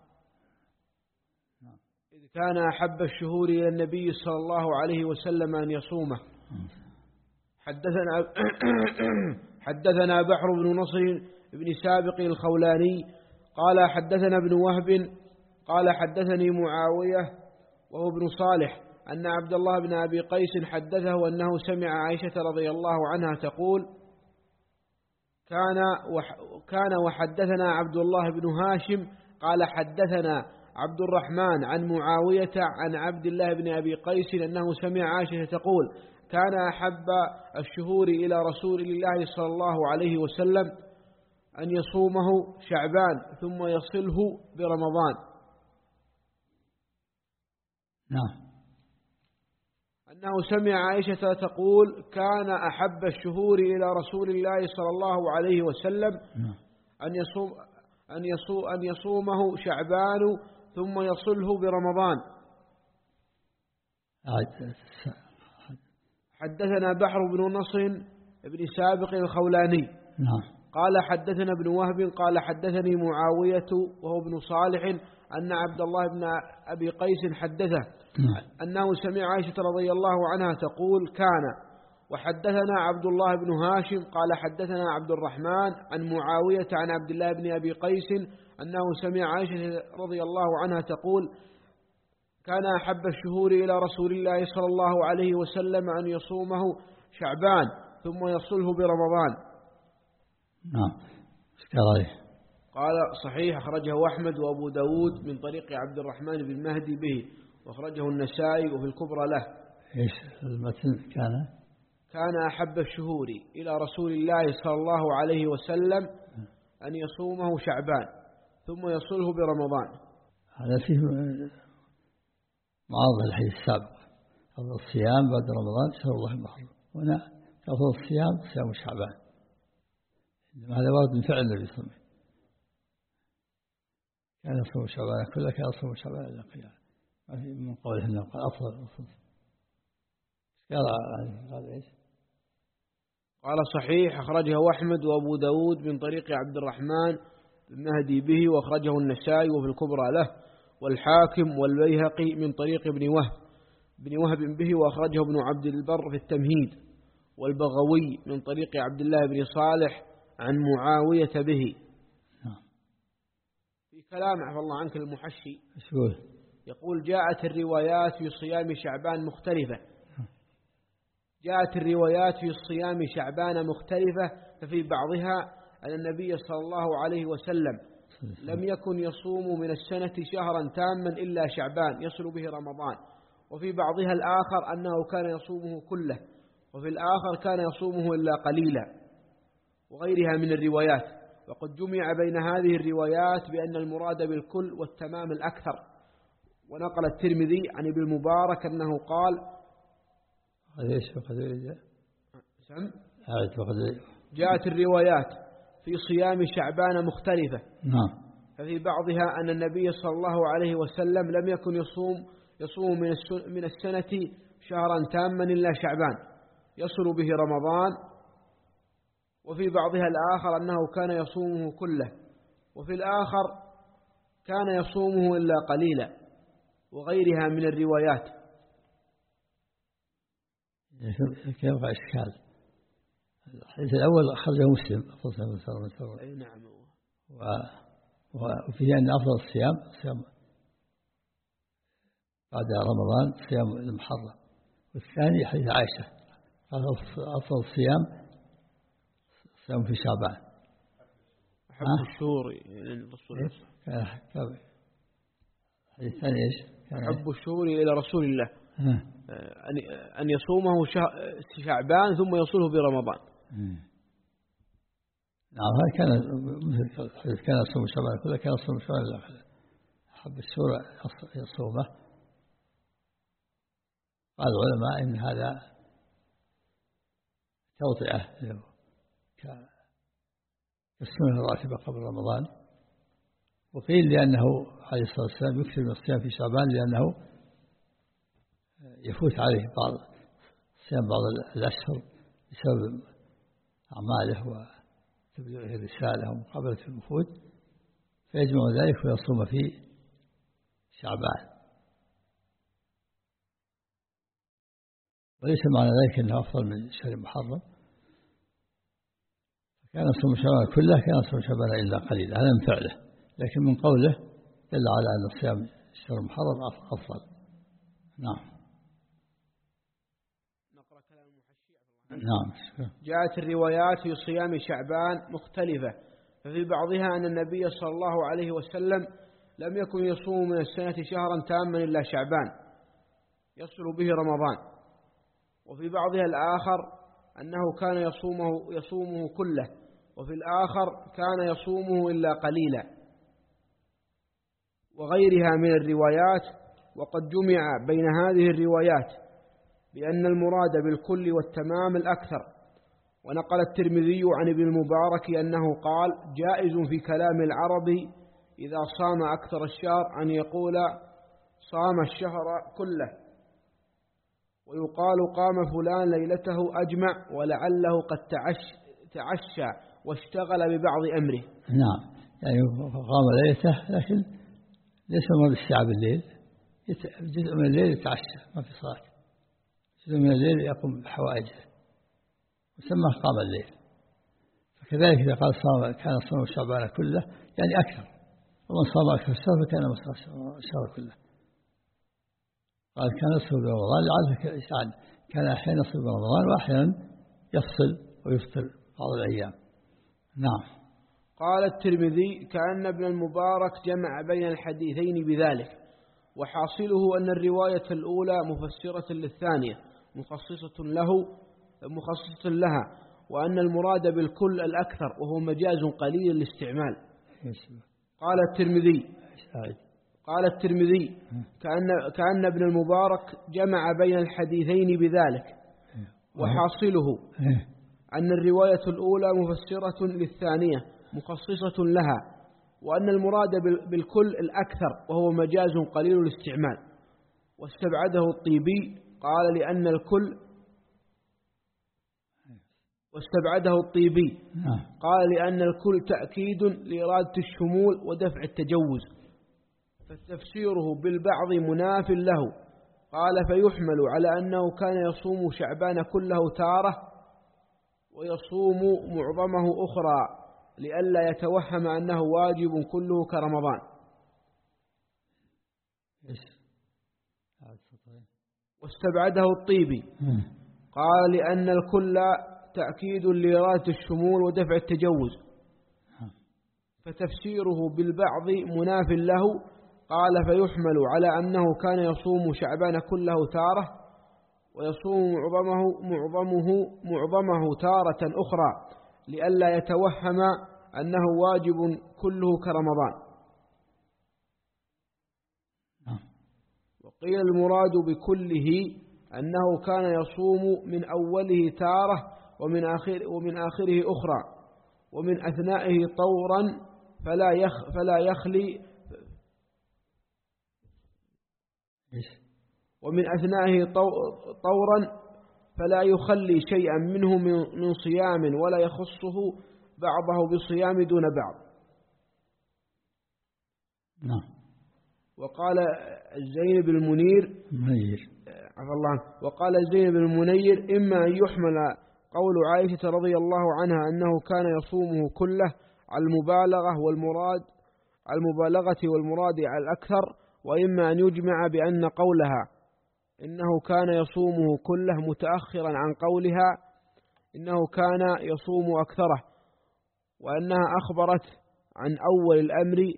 إذ كان أحب الشهور إلى النبي صلى الله عليه وسلم أن يصومه. حدثنا حدثنا بحر بن نصر بن سابق الخولاني قال حدثنا ابن وهب قال حدثني معاوية وهو ابن صالح أن عبد الله بن أبي قيس حدثه أنه سمع عائشة رضي الله عنها تقول: كان كان وحدثنا عبد الله بن هاشم قال حدثنا عبد الرحمن عن معاوية عن عبد الله بن أبي قيس أنه سمع عائشة تقول: كان أحب الشهور إلى رسول الله صلى الله عليه وسلم أن يصومه شعبان ثم يصله برمضان. نعم. أنه سمع عائشة تقول: كان أحب الشهور إلى رسول الله صلى الله عليه وسلم أن يصوم أن يصوم أن يصومه شعبان ثم يصله برمضان. حدثنا بحر بن نصر بن سابق الخولاني قال حدثنا ابن وهب قال حدثني معاوية وهو ابن صالح أن عبد الله بن أبي قيس حدثه أنه سمع عائشة رضي الله عنها تقول: كان وحدثنا عبد الله بن هاشم قال حدثنا عبد الرحمن عن معاوية عن عبد الله بن أبي قيس أنه سمع عائشة رضي الله عنها تقول: كان أحب الشهور إلى رسول الله صلى الله عليه وسلم أن يصومه شعبان ثم يصله برمضان. نعم. قال: صحيح، أخرجه أحمد وأبو داود من طريق عبد الرحمن بن مهدي به، وأخرجه النسائي وفي الكبرى له. إيش المتن؟ كان كان أحب الشهور إلى رسول الله صلى الله عليه وسلم أن يصومه شعبان ثم يصله برمضان. هذا فيه معارضة الحديث السابق: أفضل الصيام بعد رمضان شهر الله المحرم، وهنا أفضل الصيام صيام شعبان. هذا ورد من فعل النبي صلى الله عليه وسلم، كان يصوم شعبان كله، كان يصوم شعبان إلى القيامة، ما في من قوله إنه قال أفضل أفضل. قال إيش؟ قال: صحيح، أخرجه أحمد وأبو داود من طريق عبد الرحمن بن مهدي به، وأخرجه النسائي وفي الكبرى له، والحاكم والبيهقي من طريق ابن وهب بن وهب به، وأخرجه ابن عبد البر في التمهيد، والبغوي من طريق عبد الله بن صالح عن معاوية به. في كلام عفى الله عنك المحشي يقول: جاءت الروايات في صيام شعبان مختلفة جاءت الروايات في صيام شعبان مختلفة ففي بعضها أن النبي صلى الله عليه وسلم لم يكن يصوم من السنة شهرا تاما إلا شعبان يصل به رمضان، وفي بعضها الآخر أنه كان يصومه كله، وفي الآخر كان يصومه إلا قليلا، وغيرها من الروايات. وقد جمع بين هذه الروايات بأن المراد بالكل والتمام الأكثر. ونقل الترمذي عن ابن المبارك أنه قال: جاءت الروايات في صيام شعبان مختلفة ففي بعضها أن النبي صلى الله عليه وسلم لم يكن يصوم يصوم من السنة شهرا تاما إلا شعبان يصل به رمضان، وفي بعضها الآخر أنه كان يصومه كله، وفي الآخر كان يصومه إلا قليلا، وغيرها من الروايات. كيف يبقى إشكال؟ الحديث الأول أخرجه مسلم أي نعم، وفيه أن أفضل الصيام صيام بعد رمضان صيام المحرم، والثاني حديث عائشة قال أفضل الصيام صيام في شعبان. أحب الشهور للرسول. الحديث الثاني إيش؟ أحب الشهور إلى رسول الله أن يصومه شعبان ثم يصله برمضان. نعم، هذا كان مثل كان يصوم شعبان كله، كان يصوم شعبان الآخر. أحب الشهور يصومه. قال العلماء إن هذا توطئة كالسنة الراتبة قبل رمضان، وقيل لأنه عليه الصلاة والسلام يكثر من الصيام في شعبان لأنه يفوت عليه بعض صيام بعض الأشهر بسبب أعماله تبليغه الرسالة ومقابلة الوفود، فيجمع ذلك ويصوم في شعبان. وليس معنى ذلك أنه أفضل من شهر محرم، كان يصوم شعبان كله، كان يصوم شعبان إلا قليلا، هذا من فعله، لكن من قوله دل على أن صيام شهر محرم أفضل. نعم. نقرأ كلام المحشي. نعم. جاءت الروايات في صيام شعبان مختلفة، ففي بعضها أن النبي صلى الله عليه وسلم لم يكن يصوم من السنة شهرا تاما إلا شعبان يصل به رمضان، وفي بعضها الآخر أنه كان يصومه, يصومه كله، وفي الآخر كان يصومه إلا قليلا، وغيرها من الروايات. وقد جمع بين هذه الروايات بأن المراد بالكل والتمام الأكثر. ونقل الترمذي عن ابن المبارك أنه قال: جائز في كلام العرب إذا صام أكثر الشهر أن يقول صام الشهر كله، ويقال قام فلان ليلته أجمع، ولعله قد تعش تعشى واشتغل ببعض أمره. نعم، يعني قام ليلته، لكن ليس ما باستيعاب الليل، جزء من الليل يتعشى ما في صلاة، جزء من الليل يقوم بحوائجه، وسماه قام الليل. فكذلك إذا قال صام كان صوم شعبان كله يعني أكثر، ومن صام أكثر الشهر فكان صام الشهر كله. قال كان يصوم برمضان لعله يساعد، كان أحيانا يصوم برمضان وأحيانا يفصل ويفطر بعض الأيام. نعم. قال الترمذي: كأن ابن المبارك جمع بين الحديثين بذلك، وحاصله أن الرواية الأولى مفسرة للثانية مخصصة له مخصصة لها، وأن المراد بالكل الأكثر، وهو مجاز قليل الاستعمال. قال الترمذي قال الترمذي كأن, كأن ابن المبارك جمع بين الحديثين بذلك، وحاصله أن الرواية الأولى مفسرة للثانية مخصصة لها، وأن المراد بالكل الأكثر، وهو مجاز قليل الاستعمال. واستبعده الطيبي قال لأن الكل واستبعده الطيبي قال لأن الكل تأكيد لإرادة الشمول ودفع التجوز، فتفسيره بالبعض مناف له. قال: فيحمل على أنه كان يصوم شعبان كله تارة ويصوم معظمه أخرى، لئلا يتوهم أنه واجب كله كرمضان. واستبعده الطيبي قال لأن الكل تأكيد لإرادة الشمول ودفع التجوز، فتفسيره بالبعض مناف له. قال: فيحمل على أنه كان يصوم شعبان كله تارة ويصوم معظمه معظمه معظمه تارة أخرى، لئلا يتوهم أنه واجب كله كرمضان. وقيل المراد بكله أنه كان يصوم من أوله تارة ومن آخر ومن آخره أخرى، ومن أثنائه طورا فلا يخ فلا يخلي ومن أثنائه طورا فلا يخلي شيئا منه من صيام، ولا يخصه بعضه بصيام دون بعض. نعم. وقال الزين بن المنير منير عفى الله وقال الزين بن المنير: إما أن يحمل قول عائشة رضي الله عنها أنه كان يصومه كله على المبالغة والمراد على المبالغة والمراد على الأكثر، وإما أن يجمع بأن قولها إنه كان يصومه كله متأخرا عن قولها إنه كان يصوم أكثره، وأنها أخبرت عن أول الأمر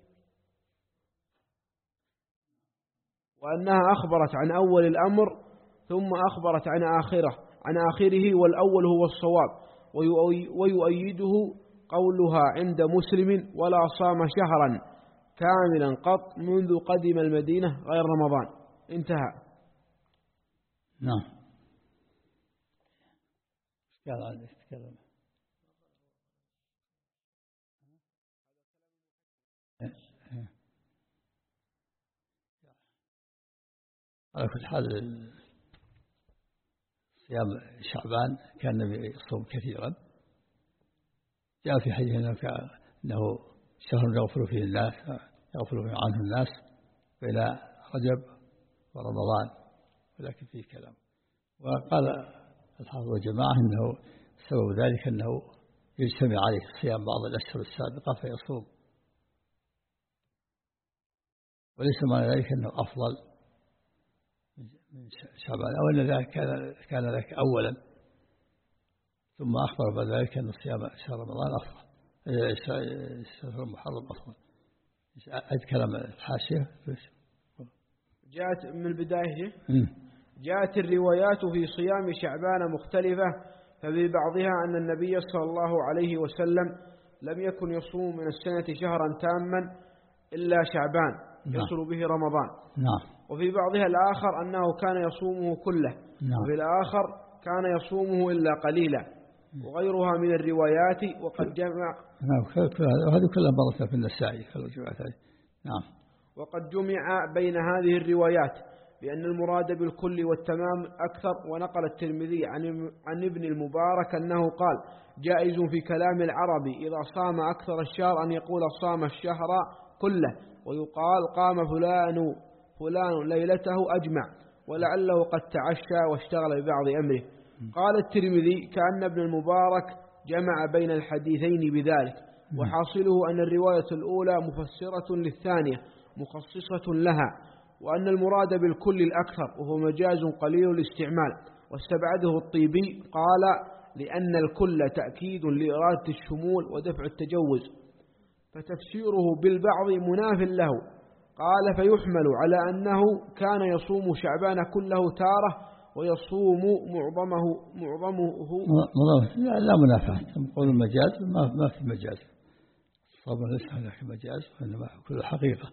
وأنها أخبرت عن أول الأمر ثم أخبرت عن آخره عن آخره والأول هو الصواب. ويؤيده قولها عند مسلم: ولا صام شهرا كاملا قط منذ قدم المدينة غير رمضان. انتهى. نعم. قال عنه تكلم. على كل حال صيام شعبان كان النبي يصوم كثيرا، جاء في حديث أنه شهر يغفر فيه الناس يغفر عنه الناس بين رجب ورمضان، ولكن فيه كلام. وقال الحافظ والجماعة أنه سبب ذلك أنه يجتمع عليه الصيام بعض الأشهر السابقة فيصوم، وليس معنى ذلك أنه أفضل من شعبان أو أن ذلك كان ذلك أولا ثم أخبر بعد ذلك أن صيام شهر رمضان أفضل، شهر المحرم أفضل. أعد كلام الحاشية. جاءت من البداية جاءت الروايات في صيام شعبان مختلفة، ففي بعضها أن النبي صلى الله عليه وسلم لم يكن يصوم من السنة شهرا تاما إلا شعبان يصل به رمضان. نعم. وفي بعضها الآخر أنه كان يصومه كله. نعم. وفي الآخر كان يصومه إلا قليلا، وغيرها من الروايات. وقد جمع نعم وهذه كلها مرت في النسائي. نعم. وقد جمع بين هذه الروايات بأن المراد بالكل والتمام أكثر. ونقل الترمذي عن عن ابن المبارك أنه قال: جائز في كلام العرب إذا صام أكثر الشهر أن يقول صام الشهر كله، ويقال قام فلان فلان ليلته أجمع، ولعله قد تعشى واشتغل ببعض أمره. قال الترمذي: كأن ابن المبارك جمع بين الحديثين بذلك، وحاصله أن الرواية الأولى مفسرة للثانية مخصصة لها، وأن المراد بالكل الأكثر وهو مجاز قليل الاستعمال. واستبعده الطيبي قال: لأن الكل تأكيد لإرادة الشمول ودفع التجوز، فتفسيره بالبعض مناف له. قال: فيحمل على أنه كان يصوم شعبان كله تارة ويصوم معظمه معظمه لا, لا منافاة. قول المجاز ما ما في مجاز، الصوم ليس هذا مجاز وإنما كله حقيقة.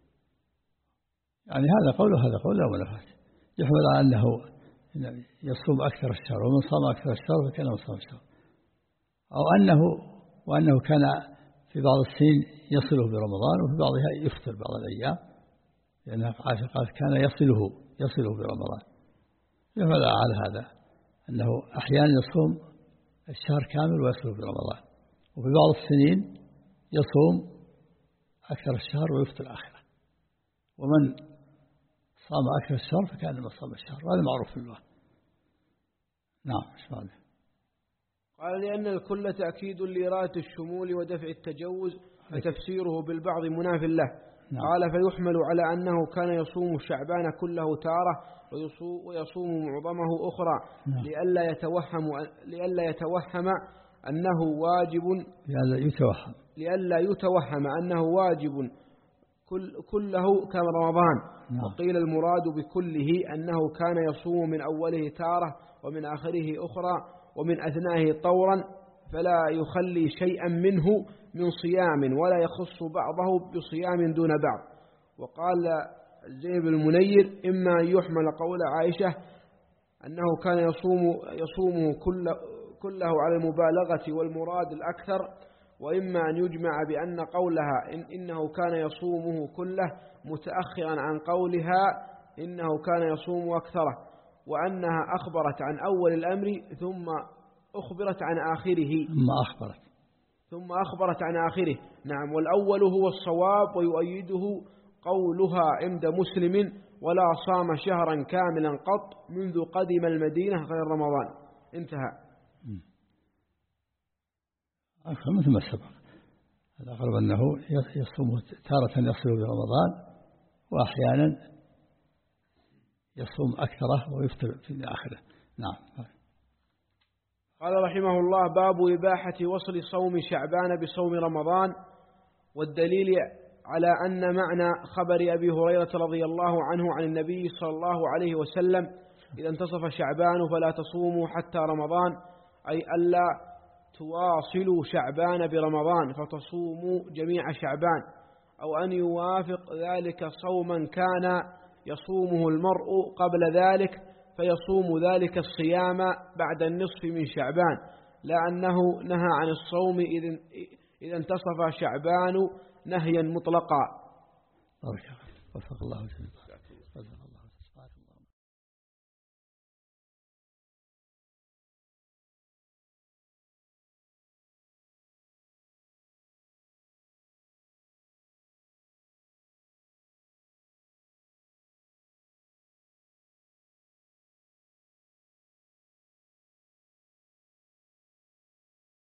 يعني هذا قول وهذا قول لا منافاة. يحمل على أنه يصوم أكثر الشهر، ومن صام أكثر الشهر فكان صام الشهر، أو أنه وأنه كان في بعض السنين يصله برمضان وفي بعضها يفطر بعض الأيام، لأن عائشة قالت كان يصله يصله برمضان. يحمل على هذا أنه أحيانا يصوم الشهر كامل ويصله برمضان، وفي بعض السنين يصوم أكثر الشهر ويفطر آخره. ومن صام أكثر الشهر فكأنما صام الشهر، وهذا معروف في الله. نعم. إيش معنى؟ قال: لأن الكل تأكيد لإرادة الشمول ودفع التجوز، فتفسيره بالبعض مناف له. نعم. قال: فيحمل على أنه كان يصوم شعبان كله تارة ويصوم معظمه أخرى. نعم. لئلا يتوهم لئلا يتوهم أنه واجب لئلا يتوهم لئلا يتوهم أنه واجب كل كله كرمضان. نعم. وقيل المراد بكله أنه كان يصوم من أوله تارة ومن آخره أخرى ومن أثنائه طورا، فلا يخلي شيئا منه من صيام ولا يخص بعضه بصيام دون بعض. وقال زيد المنير: إما يحمل قول عائشة أنه كان يصوم يصومه كله, كله على المبالغة والمراد الأكثر، وإما أن يجمع بأن قولها إن إنه كان يصومه كله متأخرا عن قولها إنه كان يصوم أكثره، وأنها أخبرت عن أول الأمر ثم أخبرت عن آخره ثم أخبرت ثم أخبرت عن آخره. نعم. والأول هو الصواب، ويؤيده قولها عند مسلم: ولا صام شهرا كاملا قط منذ قدم المدينة غير رمضان. انتهى. أكثر مثل ما سبق. الأغلب أنه يصوم تارة يصل برمضان، وأحيانا يصوم أكثره ويفطر في آخره. نعم. قال رحمه الله: باب إباحة وصل صوم شعبان بصوم رمضان. والدليل على أن معنى خبر أبي هريرة رضي الله عنه عن النبي صلى الله عليه وسلم: إذا انتصف شعبان فلا تصوموا حتى رمضان، أي ألا تواصلوا شعبان برمضان فتصوموا جميع شعبان، أو أن يوافق ذلك صوما كان يصومه المرء قبل ذلك فيصوم ذلك الصيام بعد النصف من شعبان، لا أنه نهى عن الصوم إذا انتصف شعبان نهيا مطلقا. وفق الله جل وعلا.